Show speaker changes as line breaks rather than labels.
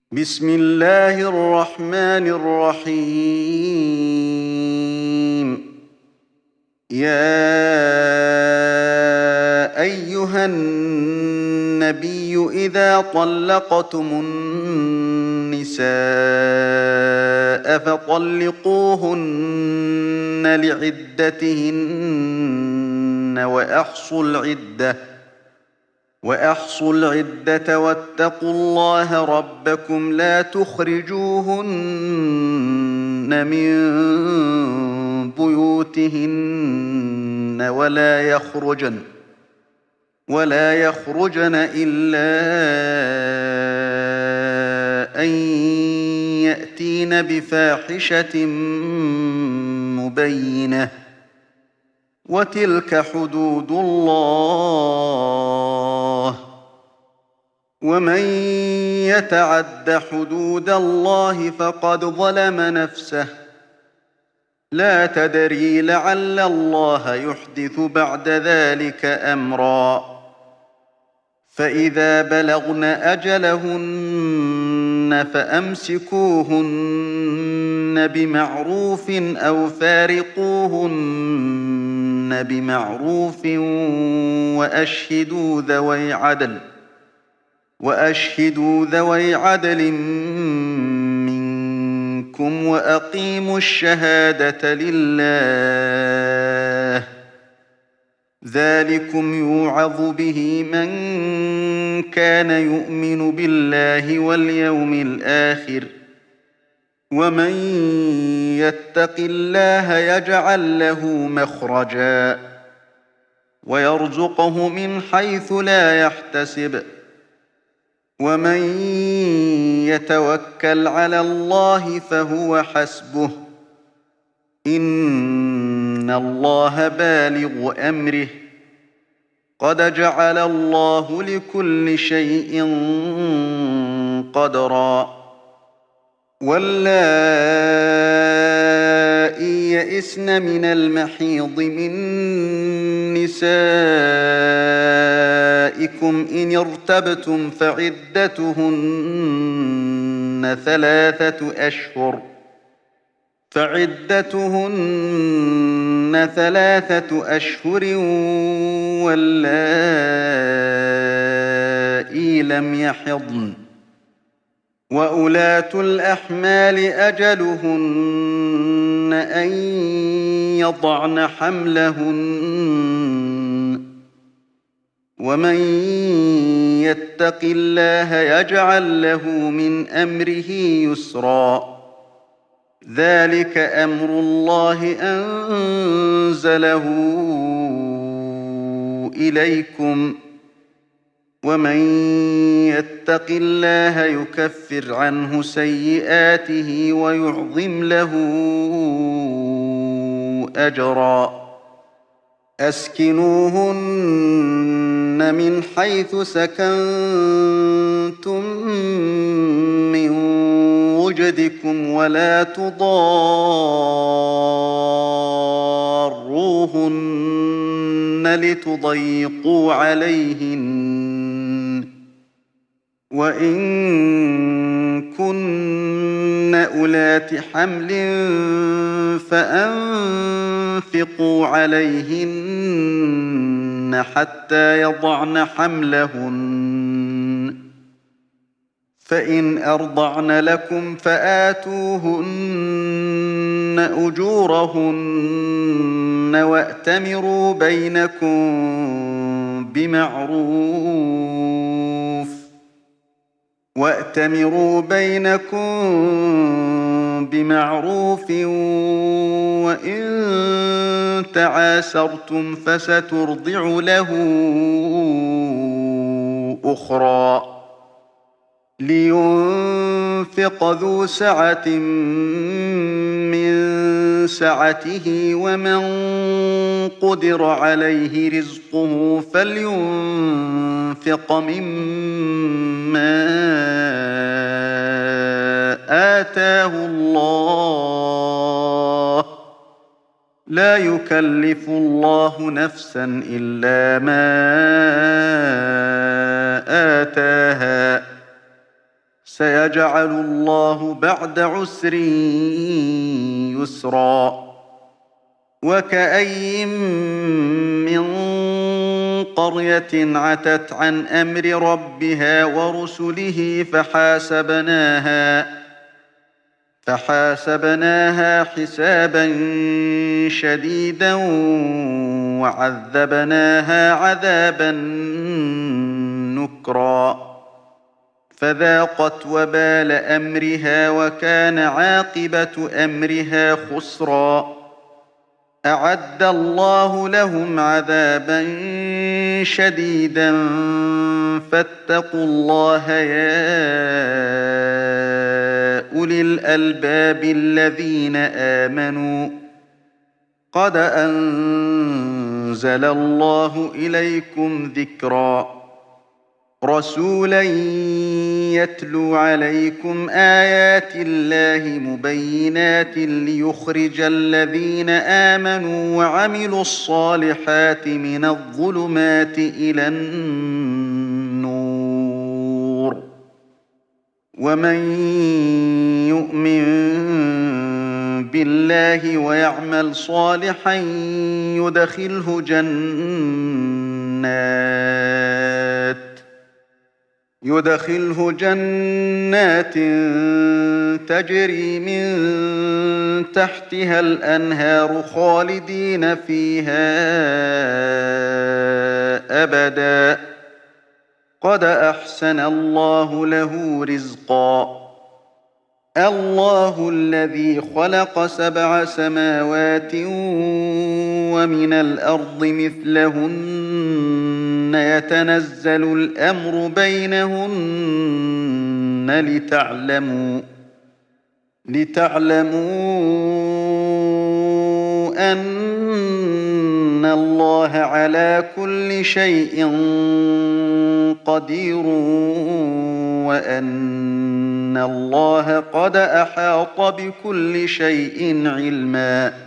بسم الله الرحمن الرحيم. يا أيها النبي إذا طلقتم النساء فطلقوهن لعدتهن وأحصوا العدة واتقوا الله ربكم لا تخرجوهن من بيوتهن ولا يخرجن إلا أن يأتين بفاحشة مبينة وتلك حدود الله ومن يتعد حدود الله فقد ظلم نفسه لا تدري لعل الله يحدث بعد ذلك أمرا فإذا بلغن أجلهن فأمسكوهن بمعروف أو فارقوهن بمعروف وأشهدوا ذوي عدل منكم وأقيموا الشهادة لله ذلكم يوعظ به من كان يؤمن بالله واليوم الآخر ومن يتق الله يجعل له مخرجا ويرزقه من حيث لا يحتسب ومن يتوكل على الله فهو حسبه إن الله بالغ أمره قد جعل الله لكل شيء قدرا واللائي يئسن من المحيض من نسائكم إن ارتبتم فعدتهن ثلاثة أشهر واللائي لم يحضن وأولاة الأحمال أجلهن أن يضعن حملهن ومن يتق الله يجعل له من أمره يسرا ذلك أمر الله أنزله إليكم ومن يتق الله يكفر عنه سيئاته ويعظم له أجرا أسكنوهن من حيث سكنتم من وجدكم ولا تضاروهن لتضيقوا عليهن وإن كن أولات حمل فأنفقوا عليهن حتى يضعن حملهن فإن أرضعن لكم فآتوهن أجورهن وأتمروا بينكم بمعروف وإن تعاسرتم فسترضع له أخرى لينفق ذو سعة من سعته ومن قدر عليه رزقه فلينفق مما آتاه الله لا يكلف الله نفسا إلا ما آتاها سيجعل الله بعد عسر يسرا وكأين من قرية عتت عن أمر ربها ورسله فحاسبناها حسابا شديدا وعذبناها عذابا نكرا فذاقت وبال أمرها وكان عاقبة أمرها خسرا أعد الله لهم عذابا شديدا فاتقوا الله يا أولي الألباب الذين آمنوا قد أنزل الله إليكم ذكرا رسولا يتلو عليكم آيات الله مبينات ليخرج الذين آمنوا وعملوا الصالحات من الظلمات إلى النور ومن يؤمن بالله ويعمل صالحا يدخله جنات تجري من تحتها الأنهار خالدين فيها أبدا قد أحسن الله له رزقا الله الذي خلق 7 سماوات ومن الأرض مثلهن يتنزل الأمر بينهن لتعلموا أن الله على كل شيء قدير وأن الله قد أحاط بكل شيء علما